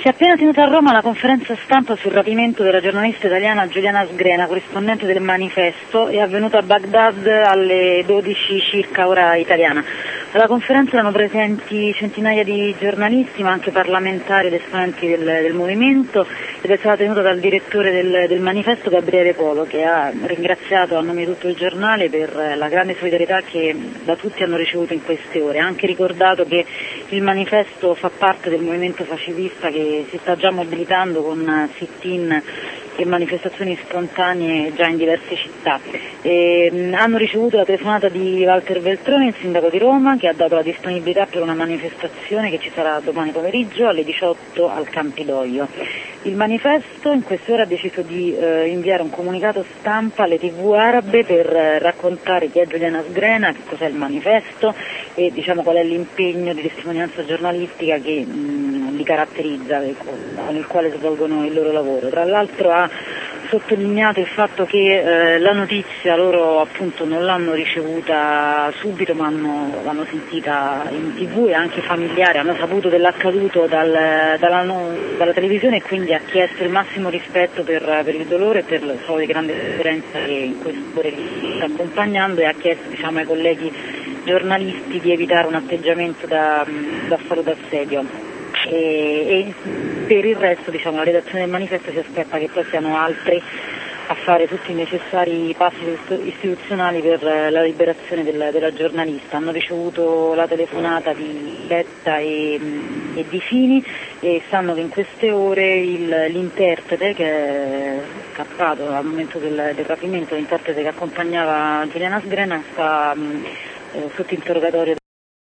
Si è appena tenuta a Roma la conferenza stampa sul rapimento della giornalista italiana Giuliana Sgrena, corrispondente del Manifesto, è avvenuta a Baghdad alle 12 circa ora italiana. Alla conferenza erano presenti centinaia di giornalisti, ma anche parlamentari ed esponenti del movimento, ed è stata tenuta dal direttore del Manifesto, Gabriele Polo, che ha ringraziato a nome di tutto il giornale per la grande solidarietà che da tutti hanno ricevuto in queste ore. Ha anche ricordato che il Manifesto fa parte del movimento pacifista che si sta già mobilitando con sit-in e manifestazioni spontanee già in diverse città. Hanno ricevuto la telefonata di Walter Veltroni, il sindaco di Roma, che ha dato la disponibilità per una manifestazione che ci sarà domani pomeriggio alle 18 al Campidoglio. Il Manifesto in queste ore ha deciso di inviare un comunicato stampa alle TV arabe per raccontare chi è Giuliana Sgrena, che cos'è il Manifesto e qual è l'impegno di testimonianza giornalistica che li caratterizza, con il quale svolgono il loro lavoro. Tra l'altro ha sottolineato il fatto che la notizia loro appunto non l'hanno ricevuta subito, ma l'hanno sentita in TV, e anche i familiari hanno saputo dell'accaduto dalla televisione, e quindi ha chiesto il massimo rispetto per il dolore e per la sua grande sofferenza che in questo ore li sta accompagnando, e ha chiesto ai colleghi giornalisti di evitare un atteggiamenti da saluto d'assedio. E per il resto la redazione del Manifesto si aspetta che poi siano altri a fare tutti i necessari passi istituzionali per la liberazione della giornalista. Hanno ricevuto la telefonata di Letta e di Fini, e sanno che in queste ore l'interprete, che è scappato al momento del rapimento, l'interprete che accompagnava Giuliana Sgrena, sta sotto interrogatorio